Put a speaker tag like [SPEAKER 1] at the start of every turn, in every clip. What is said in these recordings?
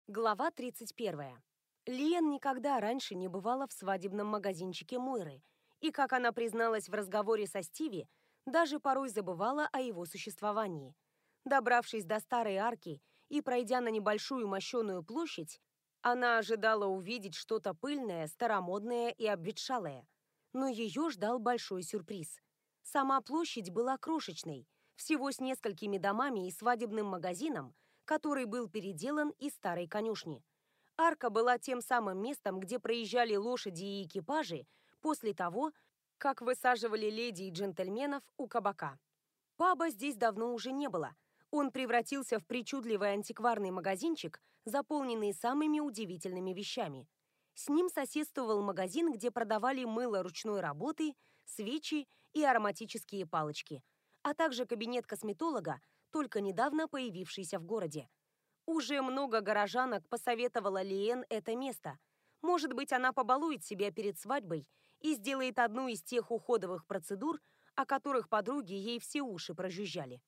[SPEAKER 1] Глава 31. Лиэн никогда раньше не бывала в свадебном магазинчике Мойры, и, как она призналась в разговоре со Стиви, даже порой забывала о его существовании. Добравшись до старой арки и пройдя на небольшую мощеную площадь, она ожидала увидеть что-то пыльное, старомодное и обветшалое. Но ее ждал большой сюрприз. Сама площадь была крошечной, всего с несколькими домами и свадебным магазином, который был переделан из старой конюшни. Арка была тем самым местом, где проезжали лошади и экипажи после того, как высаживали леди и джентльменов у кабака. Паба здесь давно уже не было. Он превратился в причудливый антикварный магазинчик, заполненный самыми удивительными вещами. С ним соседствовал магазин, где продавали мыло ручной работы, свечи и ароматические палочки, а также кабинет косметолога, только недавно появившийся в городе. Уже много горожанок посоветовала Лиэн это место. Может быть, она побалует себя перед свадьбой и сделает одну из тех уходовых процедур, о которых подруги ей все уши прожужжали.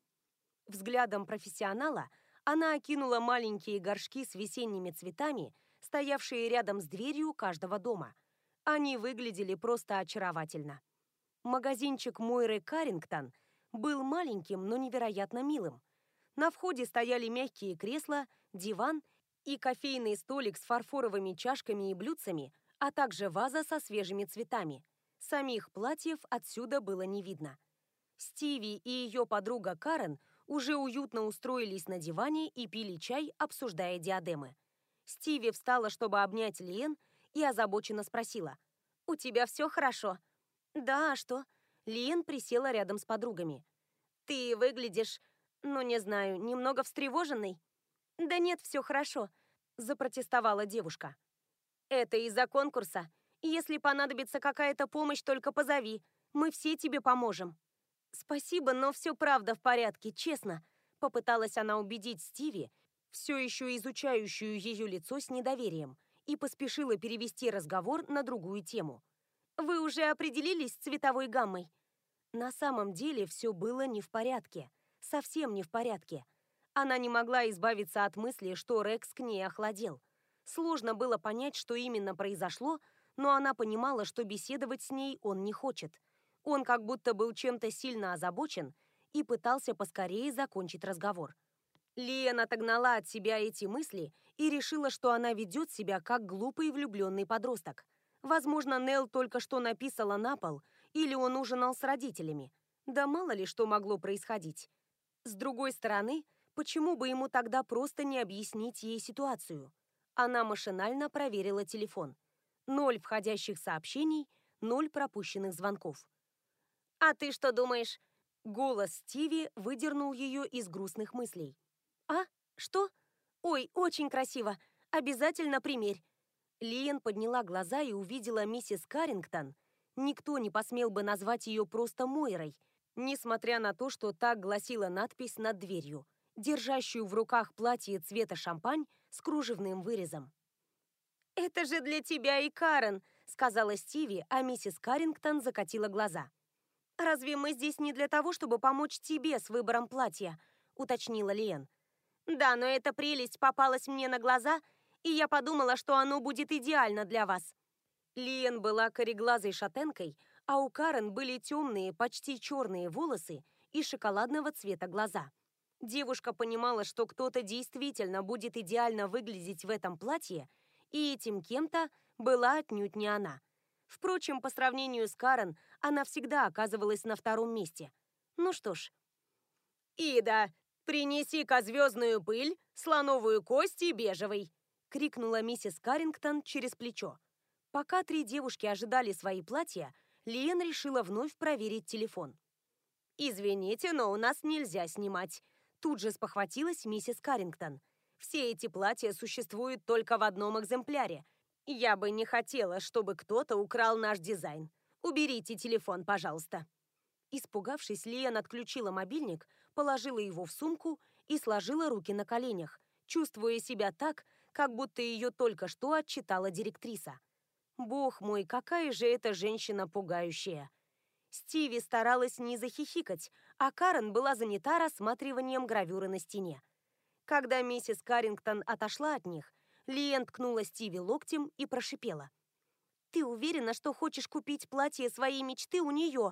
[SPEAKER 1] Взглядом профессионала она окинула маленькие горшки с весенними цветами, стоявшие рядом с дверью каждого дома. Они выглядели просто очаровательно. Магазинчик Мойры Каррингтон был маленьким, но невероятно милым. На входе стояли мягкие кресла, диван и кофейный столик с фарфоровыми чашками и блюдцами, а также ваза со свежими цветами. Самих платьев отсюда было не видно. Стиви и ее подруга Карен уже уютно устроились на диване и пили чай, обсуждая диадемы. Стиви встала, чтобы обнять Лиэн, и озабоченно спросила: «У тебя все хорошо?» «Да, а что?» Лиэн присела рядом с подругами. «Ты выглядишь, ну не знаю, немного встревоженной?» «Да нет, все хорошо», – запротестовала девушка. «Это из-за конкурса. Если понадобится какая-то помощь, только позови. Мы все тебе поможем». «Спасибо, но все правда в порядке, честно», – попыталась она убедить Стиви, все еще изучающую ее лицо с недоверием, и поспешила перевести разговор на другую тему. «Вы уже определились с цветовой гаммой?» На самом деле все было не в порядке. Совсем не в порядке. Она не могла избавиться от мысли, что Рекс к ней охладел. Сложно было понять, что именно произошло, но она понимала, что беседовать с ней он не хочет. Он как будто был чем-то сильно озабочен и пытался поскорее закончить разговор. Лиэн отогнала от себя эти мысли и решила, что она ведет себя как глупый влюбленный подросток. Возможно, Нелл только что написала на пол, или он ужинал с родителями. Да мало ли что могло происходить. С другой стороны, почему бы ему тогда просто не объяснить ей ситуацию? Она машинально проверила телефон. 0 входящих сообщений, 0 пропущенных звонков. «А ты что думаешь?» Голос Стиви выдернул ее из грустных мыслей. «А? Что? Ой, очень красиво. Обязательно примерь». Лиэн подняла глаза и увидела миссис Каррингтон. Никто не посмел бы назвать ее просто Мойрой, несмотря на то, что так гласила надпись над дверью, держащую в руках платье цвета шампань с кружевным вырезом. «Это же для тебя и Карен», — сказала Стиви, а миссис Каррингтон закатила глаза. «Разве мы здесь не для того, чтобы помочь тебе с выбором платья?» — уточнила Лиэн. «Да, но эта прелесть попалась мне на глаза, и я подумала, что оно будет идеально для вас». Лиэн была кореглазой шатенкой, а у Карен были темные, почти черные волосы и шоколадного цвета глаза. Девушка понимала, что кто-то действительно будет идеально выглядеть в этом платье, и этим кем-то была отнюдь не она. Впрочем, по сравнению с Карен, она всегда оказывалась на втором месте. Ну что ж. «Ида, принеси-ка звездную пыль, слоновую кость и бежевый!» — крикнула миссис Каррингтон через плечо. Пока три девушки ожидали свои платья, Лиэн решила вновь проверить телефон. «Извините, но у нас нельзя снимать», — тут же спохватилась миссис Каррингтон. «Все эти платья существуют только в одном экземпляре. Я бы не хотела, чтобы кто-то украл наш дизайн. Уберите телефон, пожалуйста». Испугавшись, Лиэн отключила мобильник, положила его в сумку и сложила руки на коленях, чувствуя себя так, как будто ее только что отчитала директриса. Бог мой, какая же эта женщина пугающая. Стиви старалась не захихикать, а Карен была занята рассматриванием гравюры на стене. Когда миссис Каррингтон отошла от них, Лиэн ткнула Стиви локтем и прошипела. «Ты уверена, что хочешь купить платье своей мечты у нее?»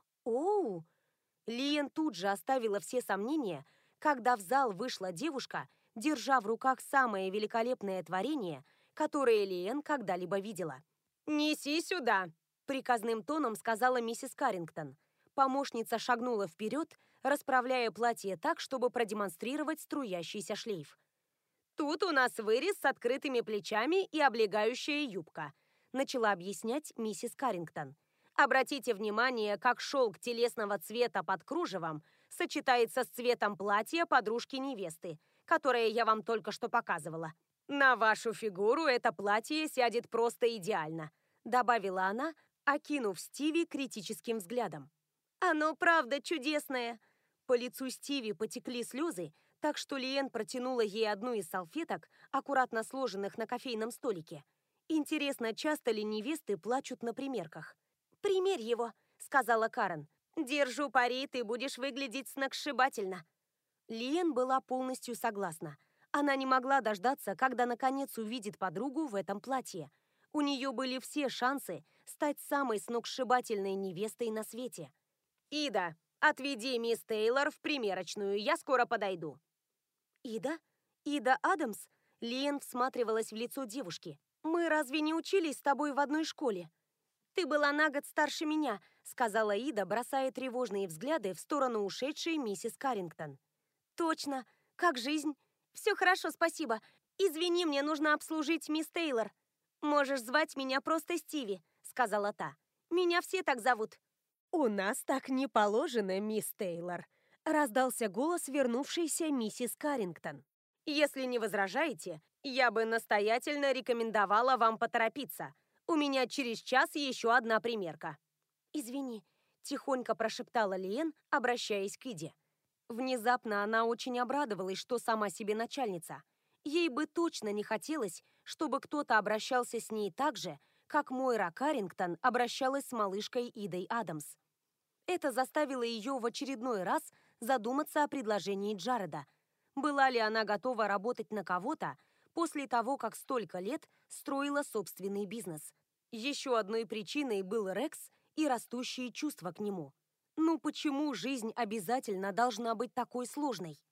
[SPEAKER 1] «Оу!» Лиэн тут же оставила все сомнения, когда в зал вышла девушка, держа в руках самое великолепное творение, которое Лиэн когда-либо видела. «Неси сюда!» – приказным тоном сказала миссис Каррингтон. Помощница шагнула вперед, расправляя платье так, чтобы продемонстрировать струящийся шлейф. «Тут у нас вырез с открытыми плечами и облегающая юбка», – начала объяснять миссис Каррингтон. «Обратите внимание, как шелк телесного цвета под кружевом сочетается с цветом платья подружки невесты, которое я вам только что показывала. На вашу фигуру это платье сядет просто идеально», – добавила она, окинув Стиви критическим взглядом. «Оно правда чудесное!» По лицу Стиви потекли слезы, так что Лиэн протянула ей одну из салфеток, аккуратно сложенных на кофейном столике. Интересно, часто ли невесты плачут на примерках? «Примерь его», — сказала Карен. «Держу пари, ты будешь выглядеть сногсшибательно». Лиэн была полностью согласна. Она не могла дождаться, когда наконец увидит подругу в этом платье. У нее были все шансы стать самой сногсшибательной невестой на свете. «Ида, отведи мисс Тейлор в примерочную, я скоро подойду». «Ида? Ида Адамс?» Лиэн всматривалась в лицо девушки. «Мы разве не учились с тобой в одной школе?» «Ты была на год старше меня», — сказала Ида, бросая тревожные взгляды в сторону ушедшей миссис Каррингтон. «Точно. Как жизнь?» «Все хорошо, спасибо. Извини, мне нужно обслужить мисс Тейлор». «Можешь звать меня просто Стиви», — сказала та. «Меня все так зовут». «У нас так не положено, мисс Тейлор», — раздался голос вернувшейся миссис Каррингтон. «Если не возражаете, я бы настоятельно рекомендовала вам поторопиться. У меня через час еще одна примерка». «Извини», — тихонько прошептала Лиэн, обращаясь к Иде. Внезапно она очень обрадовалась, что сама себе начальница. Ей бы точно не хотелось, чтобы кто-то обращался с ней так же, как Мойра Каррингтон обращалась с малышкой Идой Адамс. Это заставило ее в очередной раз задуматься о предложении Джареда. Была ли она готова работать на кого-то после того, как столько лет строила собственный бизнес? Еще одной причиной был Рекс и растущие чувства к нему. Ну почему жизнь обязательно должна быть такой сложной?